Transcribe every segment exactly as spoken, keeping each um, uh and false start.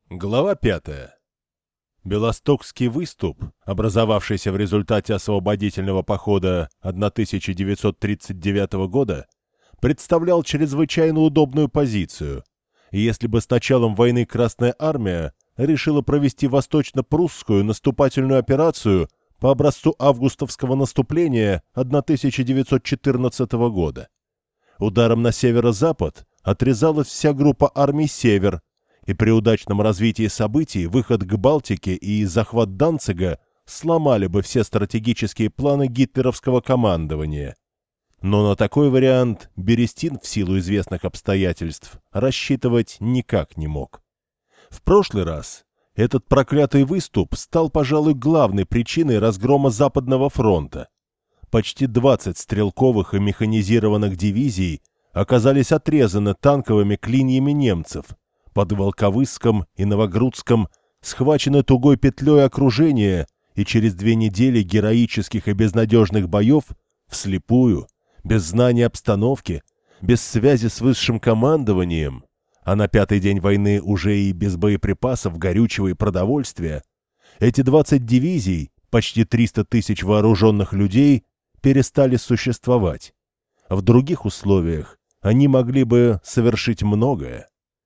Глава пятая. Белостокский выступ, образовавшийся в результате освободительного похода тысяча девятьсот тридцать девятого года, представлял чрезвычайно удобную позицию. И если бы с началом войны Красная Армия решила провести восточно-прусскую наступательную операцию по образцу августовского наступления тысяча девятьсот четырнадцатого года. Ударом на северо-запад отрезалась вся группа армий «Север», и при удачном развитии событий выход к Балтике и захват Данцига сломали бы все стратегические планы гитлеровского командования. Но на такой вариант Берестин в силу известных обстоятельств рассчитывать никак не мог. В прошлый раз этот проклятый выступ стал, пожалуй, главной причиной разгрома Западного фронта. Почти двадцать стрелковых и механизированных дивизий оказались отрезаны танковыми клиньями немцев, под Волковыском и Новогрудском схвачены тугой петлей окружения и через две недели героических и безнадежных боев вслепую, без знания обстановки, без связи с высшим командованием, а на пятый день войны уже и без боеприпасов, горючего и продовольствия, эти двадцать дивизий, почти триста тысяч вооруженных людей, перестали существовать. В других условиях они могли бы совершить многое.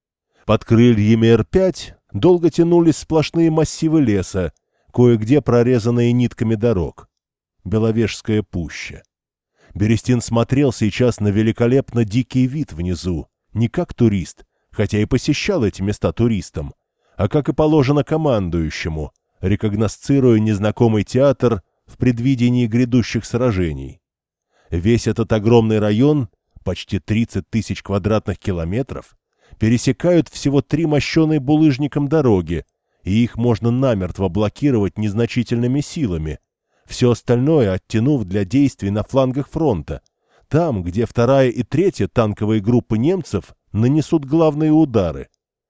Под крыльями Р пять долго тянулись сплошные массивы леса, кое-где прорезанные нитками дорог. Беловежская пуща. Берестин смотрел сейчас на великолепно дикий вид внизу, не как турист, хотя и посещал эти места туристам, а как и положено командующему, рекогносцируя незнакомый театр в предвидении грядущих сражений. Весь этот огромный район, почти тридцать тысяч квадратных километров, пересекают всего три мощеные булыжником дороги, и их можно намертво блокировать незначительными силами, все остальное оттянув для действий на флангах фронта, там, где вторая и третья танковые группы немцев нанесут главные удары.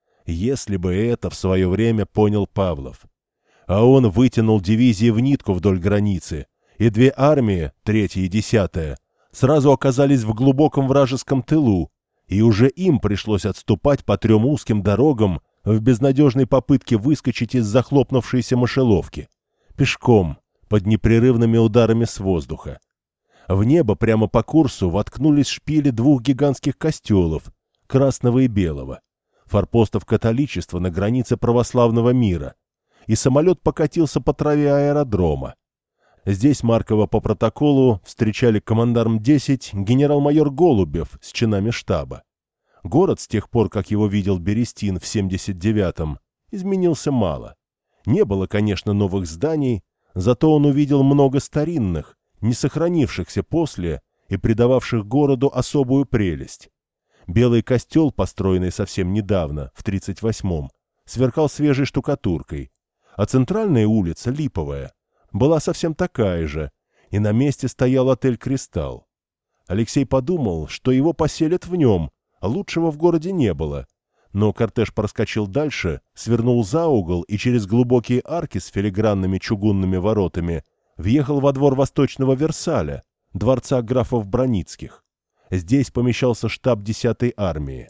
Если бы это в свое время понял Павлов. А он вытянул дивизии в нитку вдоль границы, и две армии, третья и десятая, сразу оказались в глубоком вражеском тылу, и уже им пришлось отступать по трем узким дорогам в безнадежной попытке выскочить из захлопнувшейся мышеловки. Пешком, под непрерывными ударами с воздуха. В небо прямо по курсу воткнулись шпили двух гигантских костелов, красного и белого, форпостов католичества на границе православного мира, и самолет покатился по траве аэродрома. Здесь Маркова по протоколу встречали командарм десять генерал-майор Голубев с чинами штаба. Город с тех пор, как его видел Берестин в семьдесят девятом, изменился мало. Не было, конечно, новых зданий, зато он увидел много старинных, не сохранившихся после и придававших городу особую прелесть. Белый костел, построенный совсем недавно, в тридцать восьмом, сверкал свежей штукатуркой, а центральная улица, Липовая, была совсем такая же, и на месте стоял отель «Кристалл». Алексей подумал, что его поселят в нем, а лучшего в городе не было. Но кортеж проскочил дальше, свернул за угол и через глубокие арки с филигранными чугунными воротами въехал во двор Восточного Версаля, дворца графов Броницких. Здесь помещался штаб десятой армии.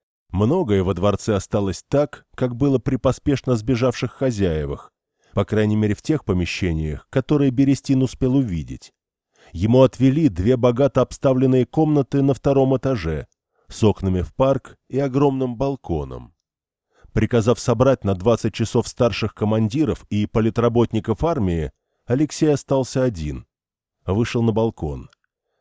Многое во дворце осталось так, как было при поспешно сбежавших хозяевах, по крайней мере в тех помещениях, которые Берестин успел увидеть. Ему отвели две богато обставленные комнаты на втором этаже, с окнами в парк и огромным балконом. Приказав собрать на двадцать часов старших командиров и политработников армии, Алексей остался один. Вышел на балкон.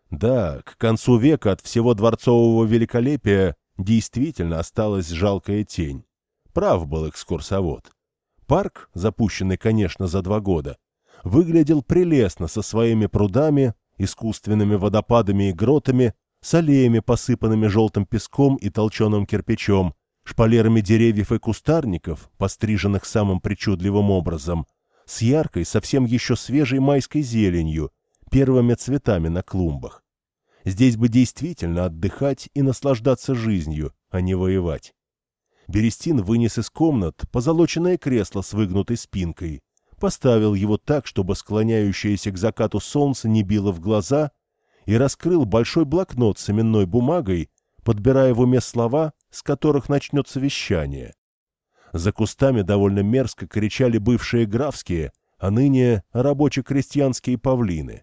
Да, к концу века от всего дворцового великолепия действительно осталась жалкая тень. Прав был экскурсовод. Парк, запущенный, конечно, за два года, выглядел прелестно со своими прудами, искусственными водопадами и гротами, с аллеями, посыпанными желтым песком и толченым кирпичом, шпалерами деревьев и кустарников, постриженных самым причудливым образом, с яркой, совсем еще свежей майской зеленью, первыми цветами на клумбах. Здесь бы действительно отдыхать и наслаждаться жизнью, а не воевать. Берестин вынес из комнат позолоченное кресло с выгнутой спинкой, поставил его так, чтобы склоняющееся к закату солнце не било в глаза, и раскрыл большой блокнот с именной бумагой, подбирая в уме слова, с которых начнется вещание. За кустами довольно мерзко кричали бывшие графские, а ныне рабоче-крестьянские павлины.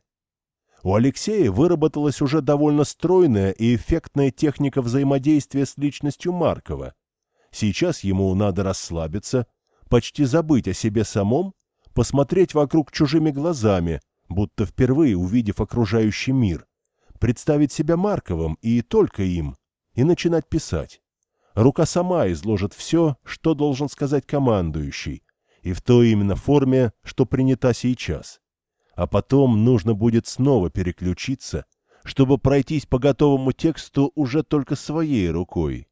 У Алексея выработалась уже довольно стройная и эффектная техника взаимодействия с личностью Маркова. Сейчас ему надо расслабиться, почти забыть о себе самом, посмотреть вокруг чужими глазами, будто впервые увидев окружающий мир, представить себя Марковым и только им, и начинать писать. Рука сама изложит все, что должен сказать командующий, и в той именно форме, что принята сейчас. А потом нужно будет снова переключиться, чтобы пройтись по готовому тексту уже только своей рукой.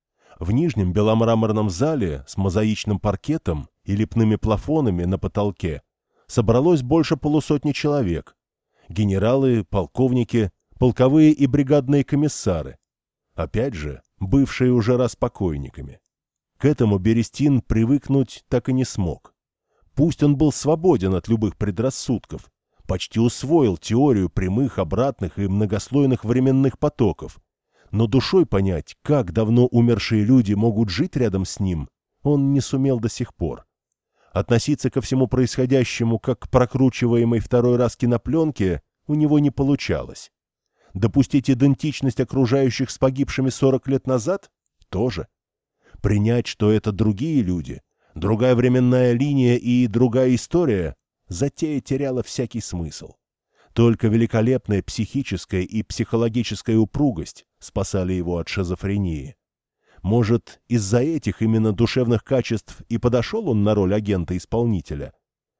В нижнем беломраморном зале с мозаичным паркетом и лепными плафонами на потолке собралось больше полусотни человек. Генералы, полковники, полковые и бригадные комиссары. Опять же, бывшие уже раз покойниками. К этому Берестин привыкнуть так и не смог. Пусть он был свободен от любых предрассудков, почти усвоил теорию прямых, обратных и многослойных временных потоков, но душой понять, как давно умершие люди могут жить рядом с ним, он не сумел до сих пор. Относиться ко всему происходящему как к прокручиваемой второй раз кинопленке у него не получалось. Допустить идентичность окружающих с погибшими сорок лет назад – тоже. Принять, что это другие люди, другая временная линия и другая история, затея теряла всякий смысл. Только великолепная психическая и психологическая упругость спасали его от шизофрении. Может, из-за этих именно душевных качеств и подошел он на роль агента-исполнителя?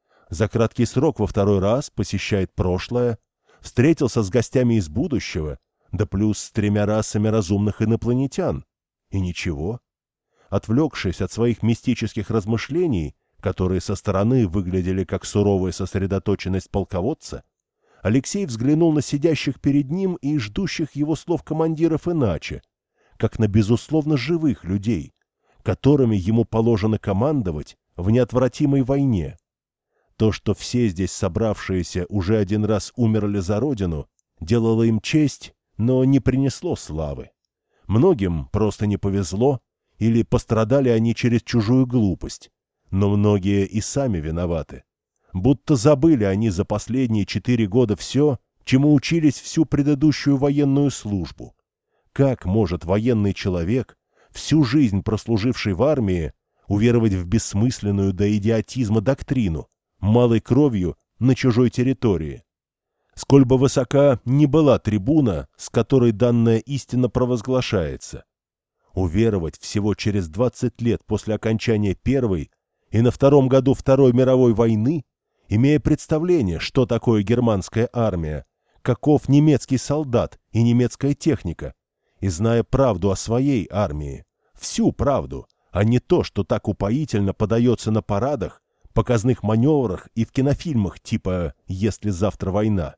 За краткий срок во второй раз посещает прошлое, встретился с гостями из будущего, да плюс с тремя расами разумных инопланетян. И ничего. Отвлекшись от своих мистических размышлений, которые со стороны выглядели как суровая сосредоточенность полководца, Алексей взглянул на сидящих перед ним и ждущих его слов командиров иначе, как на безусловно живых людей, которыми ему положено командовать в неотвратимой войне. То, что все здесь собравшиеся уже один раз умерли за родину, делало им честь, но не принесло славы. Многим просто не повезло, или пострадали они через чужую глупость, но многие и сами виноваты. Будто забыли они за последние четыре года все, чему учились всю предыдущую военную службу. Как может военный человек, всю жизнь прослуживший в армии, уверовать в бессмысленную до идиотизма доктрину, малой кровью на чужой территории? Сколь бы высока ни была трибуна, с которой данная истина провозглашается. Уверовать всего через двадцать лет после окончания Первой и на втором году Второй мировой войны, имея представление, что такое германская армия, каков немецкий солдат и немецкая техника, и зная правду о своей армии, всю правду, а не то, что так упоительно подается на парадах, показных маневрах и в кинофильмах типа «Если завтра война».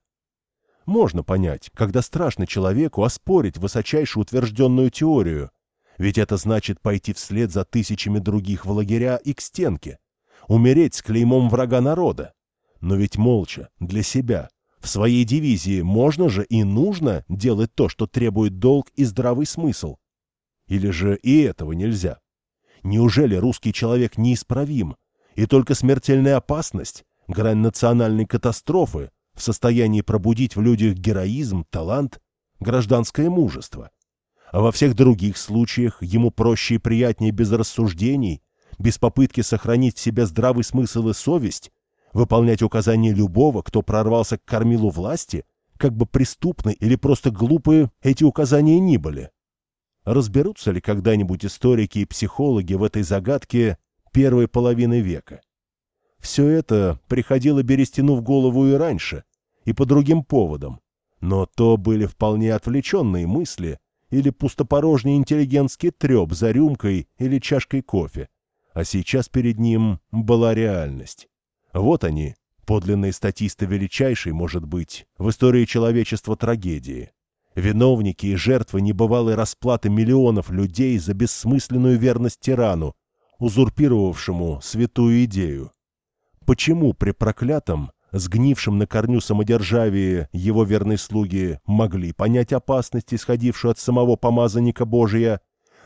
Можно понять, когда страшно человеку оспорить высочайше утвержденную теорию, ведь это значит пойти вслед за тысячами других в лагеря и к стенке, умереть с клеймом врага народа. Но ведь молча, для себя, в своей дивизии можно же и нужно делать то, что требует долг и здравый смысл. Или же и этого нельзя? Неужели русский человек неисправим, и только смертельная опасность, грань национальной катастрофы, в состоянии пробудить в людях героизм, талант, гражданское мужество? А во всех других случаях ему проще и приятнее без рассуждений, без попытки сохранить в себе здравый смысл и совесть, выполнять указания любого, кто прорвался к кормилу власти, как бы преступны или просто глупые эти указания ни были. Разберутся ли когда-нибудь историки и психологи в этой загадке первой половины века? Все это приходило Берестину в голову и раньше, и по другим поводам, но то были вполне отвлеченные мысли или пустопорожний интеллигентский треп за рюмкой или чашкой кофе, а сейчас перед ним была реальность. Вот они, подлинные статисты величайшей, может быть, в истории человечества трагедии. Виновники и жертвы небывалой расплаты миллионов людей за бессмысленную верность тирану, узурпировавшему святую идею. Почему при проклятом, сгнившем на корню самодержавии его верные слуги могли понять опасность, исходившую от самого помазанника Божия,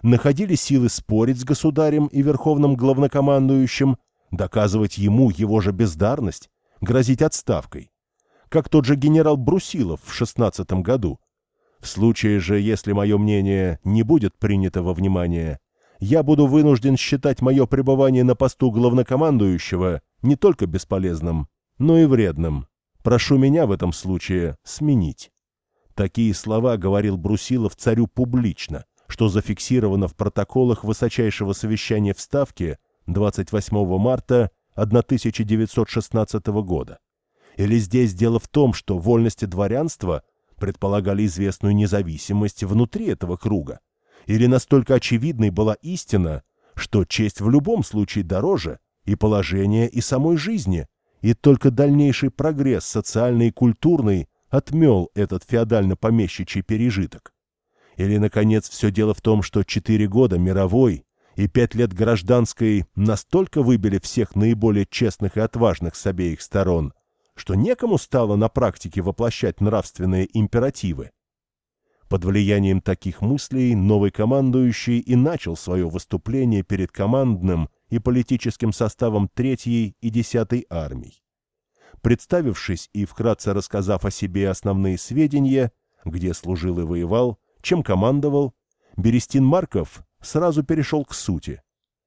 находили силы спорить с государем и верховным главнокомандующим, доказывать ему его же бездарность, грозить отставкой, как тот же генерал Брусилов в шестнадцатом году. В случае же, если мое мнение не будет принято во внимание, я буду вынужден считать мое пребывание на посту главнокомандующего не только бесполезным, но и вредным. Прошу меня в этом случае сменить». Такие слова говорил Брусилов царю публично, что зафиксировано в протоколах высочайшего совещания в Ставке двадцать восьмого марта тысяча девятьсот шестнадцатого года. Или здесь дело в том, что вольности дворянства предполагали известную независимость внутри этого круга? Или настолько очевидной была истина, что честь в любом случае дороже и положения, и самой жизни, и только дальнейший прогресс социальный и культурный отмел этот феодально-помещичий пережиток? Или, наконец, все дело в том, что четыре года мировой и пять лет гражданской настолько выбили всех наиболее честных и отважных с обеих сторон, что некому стало на практике воплощать нравственные императивы? Под влиянием таких мыслей новый командующий и начал свое выступление перед командным и политическим составом третьей и десятой армий. Представившись и вкратце рассказав о себе основные сведения, где служил и воевал, чем командовал, Берестин Марков сразу перешел к сути.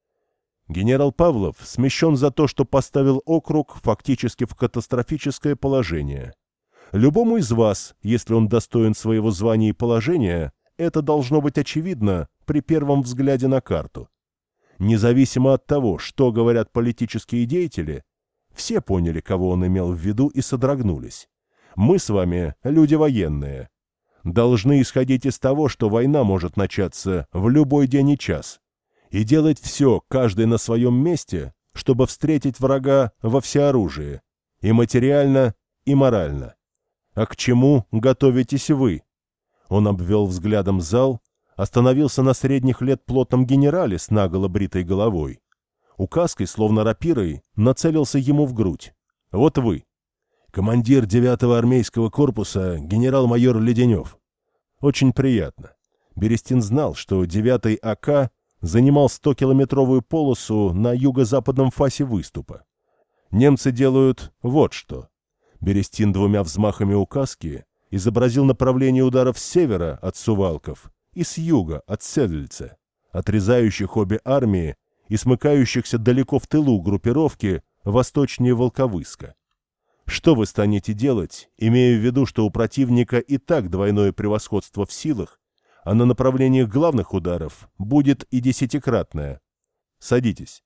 Генерал Павлов смещен за то, что поставил округ фактически в катастрофическое положение. Любому из вас, если он достоин своего звания и положения, это должно быть очевидно при первом взгляде на карту. Независимо от того, что говорят политические деятели, все поняли, кого он имел в виду, и содрогнулись. Мы с вами, люди военные, должны исходить из того, что война может начаться в любой день и час, и делать все, каждый на своем месте, чтобы встретить врага во всеоружии, и материально, и морально. А к чему готовитесь вы? Он обвел взглядом зал, остановился на средних лет плотном генерале с наголо бритой головой. Указкой, словно рапирой, нацелился ему в грудь. Вот вы. Командир девятого армейского корпуса генерал-майор Леденев. Очень приятно. Берестин знал, что девятый А К занимал стокилометровую полосу на юго-западном фасе выступа. Немцы делают вот что. Берестин двумя взмахами указки изобразил направление ударов с севера от Сувалков и с юга от Седльца, отрезающих обе армии и смыкающихся далеко в тылу группировки восточнее Волковыска. Что вы станете делать, имея в виду, что у противника и так двойное превосходство в силах, а на направлениях главных ударов будет и десятикратное? Садитесь.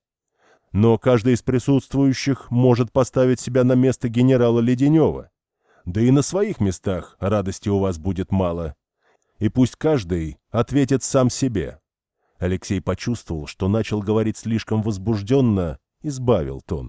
Но каждый из присутствующих может поставить себя на место генерала Леденева. Да и на своих местах радости у вас будет мало. И пусть каждый ответит сам себе. Алексей почувствовал, что начал говорить слишком возбужденно, и сбавил тон.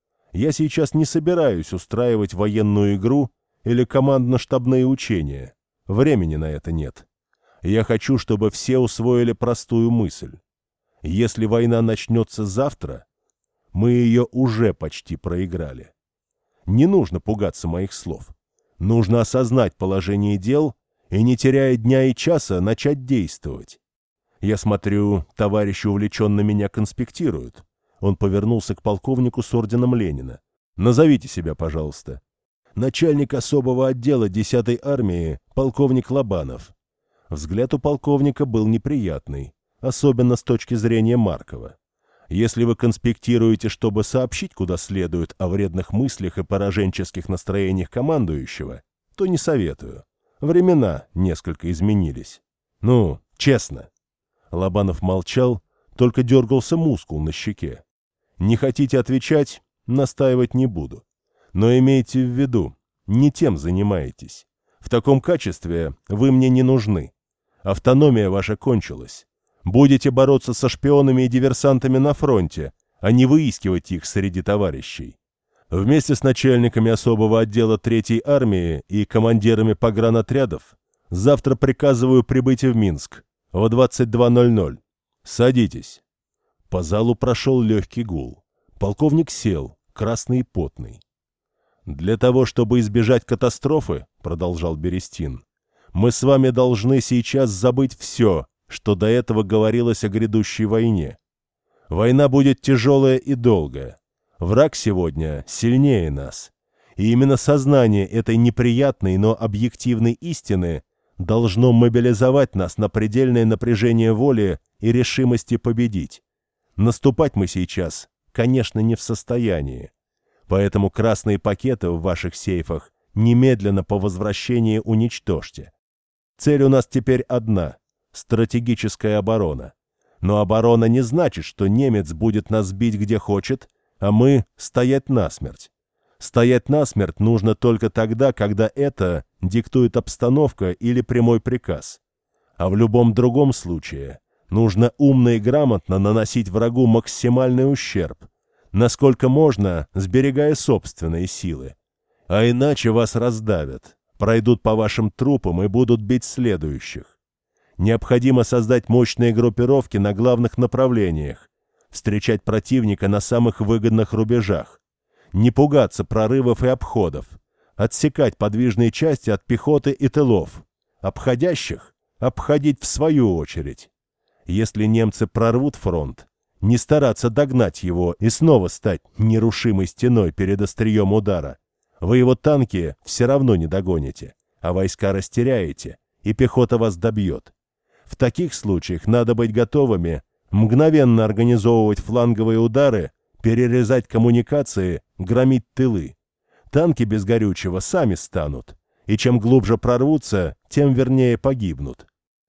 Я сейчас не собираюсь устраивать военную игру или командно-штабные учения. Времени на это нет. Я хочу, чтобы все усвоили простую мысль. Если война начнется завтра, мы ее уже почти проиграли. Не нужно пугаться моих слов. Нужно осознать положение дел и, не теряя дня и часа, начать действовать. Я смотрю, товарищи увлеченно меня конспектируют. Он повернулся к полковнику с орденом Ленина. Назовите себя, пожалуйста. Начальник особого отдела десятой армии, полковник Лобанов. Взгляд у полковника был неприятный, особенно с точки зрения Маркова. Если вы конспектируете, чтобы сообщить куда следует о вредных мыслях и пораженческих настроениях командующего, то не советую. Времена несколько изменились. Ну, честно. Лобанов молчал, только дергался мускул на щеке. Не хотите отвечать? Настаивать не буду. Но имейте в виду, не тем занимаетесь. В таком качестве вы мне не нужны. Автономия ваша кончилась. Будете бороться со шпионами и диверсантами на фронте, а не выискивать их среди товарищей. Вместе с начальниками особого отдела третьей армии и командирами погранотрядов завтра приказываю прибыть в Минск в двадцать два ноль ноль. Садитесь. По залу прошел легкий гул. Полковник сел, красный и потный. «Для того, чтобы избежать катастрофы, — продолжал Берестин, — мы с вами должны сейчас забыть все, что до этого говорилось о грядущей войне. Война будет тяжелая и долгая. Враг сегодня сильнее нас. И именно сознание этой неприятной, но объективной истины должно мобилизовать нас на предельное напряжение воли и решимости победить. Наступать мы сейчас, конечно, не в состоянии. Поэтому красные пакеты в ваших сейфах немедленно по возвращении уничтожьте. Цель у нас теперь одна – стратегическая оборона. Но оборона не значит, что немец будет нас бить где хочет, а мы стоять насмерть. Стоять насмерть нужно только тогда, когда это диктует обстановка или прямой приказ. А в любом другом случае нужно умно и грамотно наносить врагу максимальный ущерб, насколько можно, сберегая собственные силы. А иначе вас раздавят, пройдут по вашим трупам и будут бить следующих. Необходимо создать мощные группировки на главных направлениях, встречать противника на самых выгодных рубежах, не пугаться прорывов и обходов, отсекать подвижные части от пехоты и тылов, обходящих обходить в свою очередь. Если немцы прорвут фронт, не стараться догнать его и снова стать нерушимой стеной перед острием удара. Вы его танки все равно не догоните, а войска растеряете, и пехота вас добьет. В таких случаях надо быть готовыми мгновенно организовывать фланговые удары, перерезать коммуникации, громить тылы. Танки без горючего сами станут, и чем глубже прорвутся, тем вернее погибнут.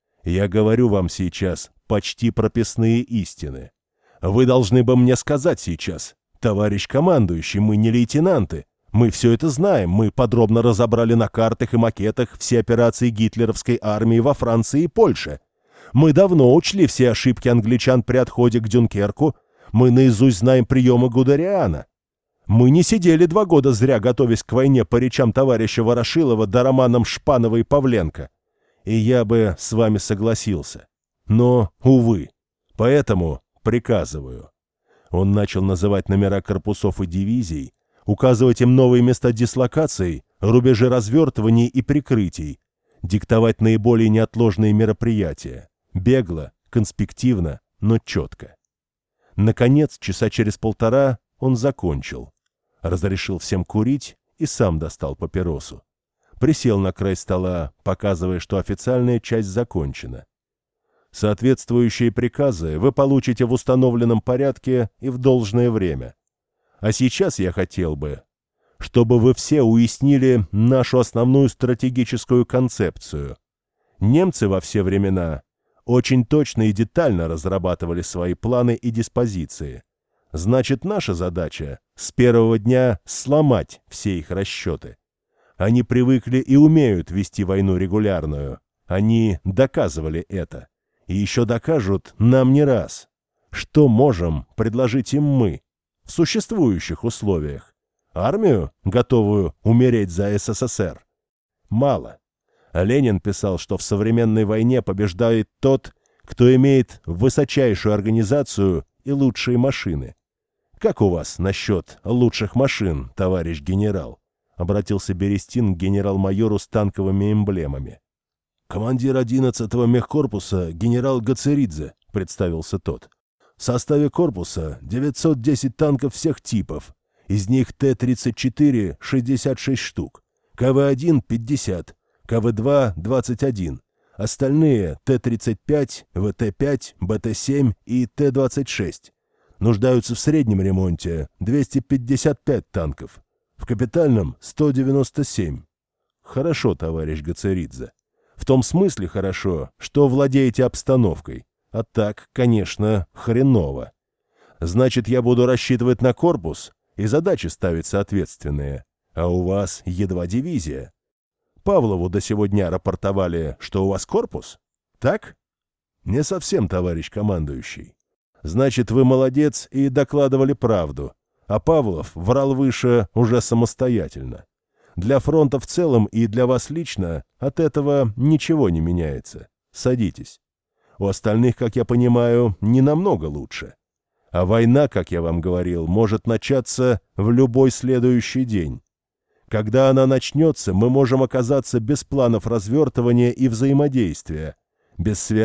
Я говорю вам сейчас почти прописные истины. Вы должны бы мне сказать сейчас: товарищ командующий, мы не лейтенанты. Мы все это знаем, мы подробно разобрали на картах и макетах все операции гитлеровской армии во Франции и Польше. Мы давно учли все ошибки англичан при отходе к Дюнкерку. Мы наизусть знаем приемы Гудериана. Мы не сидели два года зря, готовясь к войне по речам товарища Ворошилова да романам Шпанова и Павленко. И я бы с вами согласился. Но, увы, поэтому приказываю. Он начал называть номера корпусов и дивизий, указывать им новые места дислокаций, рубежи развертываний и прикрытий, диктовать наиболее неотложные мероприятия, бегло, конспективно, но четко. Наконец, часа через полтора он закончил, разрешил всем курить и сам достал папиросу. Присел на край стола, показывая, что официальная часть закончена. Соответствующие приказы вы получите в установленном порядке и в должное время. А сейчас я хотел бы, чтобы вы все уяснили нашу основную стратегическую концепцию. Немцы во все времена очень точно и детально разрабатывали свои планы и диспозиции. Значит, наша задача с первого дня сломать все их расчеты. Они привыкли и умеют вести войну регулярную. Они доказывали это. И еще докажут нам не раз. Что можем предложить им мы в существующих условиях? Армию, готовую умереть за СССР? Мало. Ленин писал, что в современной войне побеждает тот, кто имеет высочайшую организацию и лучшие машины. Как у вас насчет лучших машин, товарищ генерал? Обратился Берестин к генерал-майору с танковыми эмблемами. «Командир одиннадцатого мехкорпуса генерал Гацеридзе», — представился тот. «В составе корпуса девятьсот десять танков всех типов, из них Т тридцать четыре — шестьдесят шесть штук, К В один — пятьдесят, К В два — двадцать один, остальные Т тридцать пять, В Т пять, Б Т семь и Т двадцать шесть. Нуждаются в среднем ремонте двести пятьдесят пять танков, в капитальном — сто девяносто семь. Хорошо, товарищ Гацеридзе. В том смысле хорошо, что владеете обстановкой. А так, конечно, хреново. Значит, я буду рассчитывать на корпус и задачи ставить соответственные. А у вас едва дивизия. Павлову до сего дня рапортовали, что у вас корпус? Так? Не совсем, товарищ командующий. Значит, вы молодец и докладывали правду. А Павлов врал выше уже самостоятельно. Для фронта в целом и для вас лично от этого ничего не меняется. Садитесь. У остальных, как я понимаю, не намного лучше. А война, как я вам говорил, может начаться в любой следующий день. Когда она начнется, мы можем оказаться без планов развертывания и взаимодействия, без связи,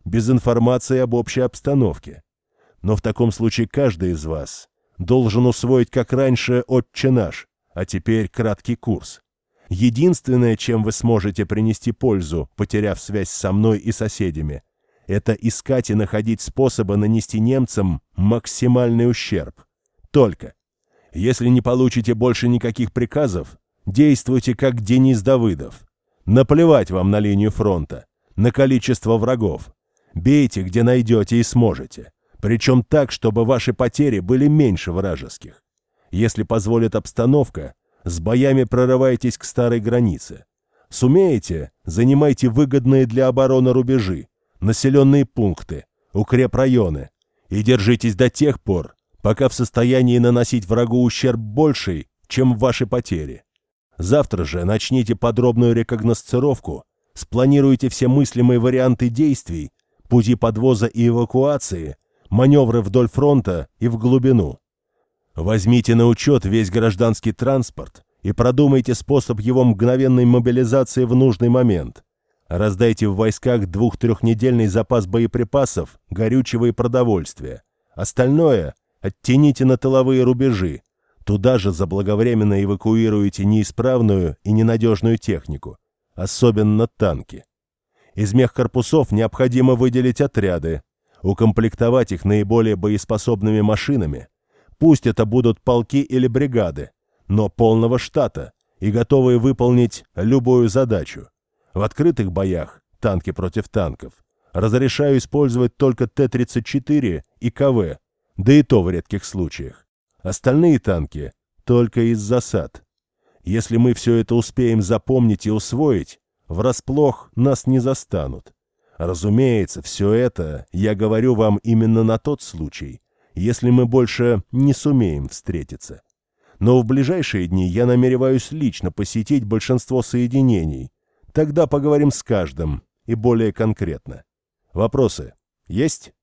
без информации об общей обстановке. Но в таком случае каждый из вас должен усвоить, как раньше, «Отче наш», а теперь краткий курс. Единственное, чем вы сможете принести пользу, потеряв связь со мной и соседями, это искать и находить способы нанести немцам максимальный ущерб. Только. Если не получите больше никаких приказов, действуйте как Денис Давыдов. Наплевать вам на линию фронта, на количество врагов. Бейте, где найдете и сможете. Причем так, чтобы ваши потери были меньше вражеских. Если позволит обстановка, с боями прорывайтесь к старой границе. Сумеете, занимайте выгодные для обороны рубежи, населенные пункты, укрепрайоны и держитесь до тех пор, пока в состоянии наносить врагу ущерб больший, чем ваши потери. Завтра же начните подробную рекогносцировку, спланируйте все мыслимые варианты действий, пути подвоза и эвакуации, маневры вдоль фронта и в глубину. Возьмите на учет весь гражданский транспорт и продумайте способ его мгновенной мобилизации в нужный момент. Раздайте в войсках двух-трехнедельный запас боеприпасов, горючего и продовольствия. Остальное оттяните на тыловые рубежи. Туда же заблаговременно эвакуируйте неисправную и ненадежную технику, особенно танки. Из мехкорпусов необходимо выделить отряды, укомплектовать их наиболее боеспособными машинами. Пусть это будут полки или бригады, но полного штата и готовые выполнить любую задачу. В открытых боях, танки против танков, разрешаю использовать только Т тридцать четыре и К В, да и то в редких случаях. Остальные танки только из засад. Если мы все это успеем запомнить и усвоить, врасплох нас не застанут. Разумеется, все это я говорю вам именно на тот случай, если мы больше не сумеем встретиться. Но в ближайшие дни я намереваюсь лично посетить большинство соединений. Тогда поговорим с каждым и более конкретно. Вопросы есть?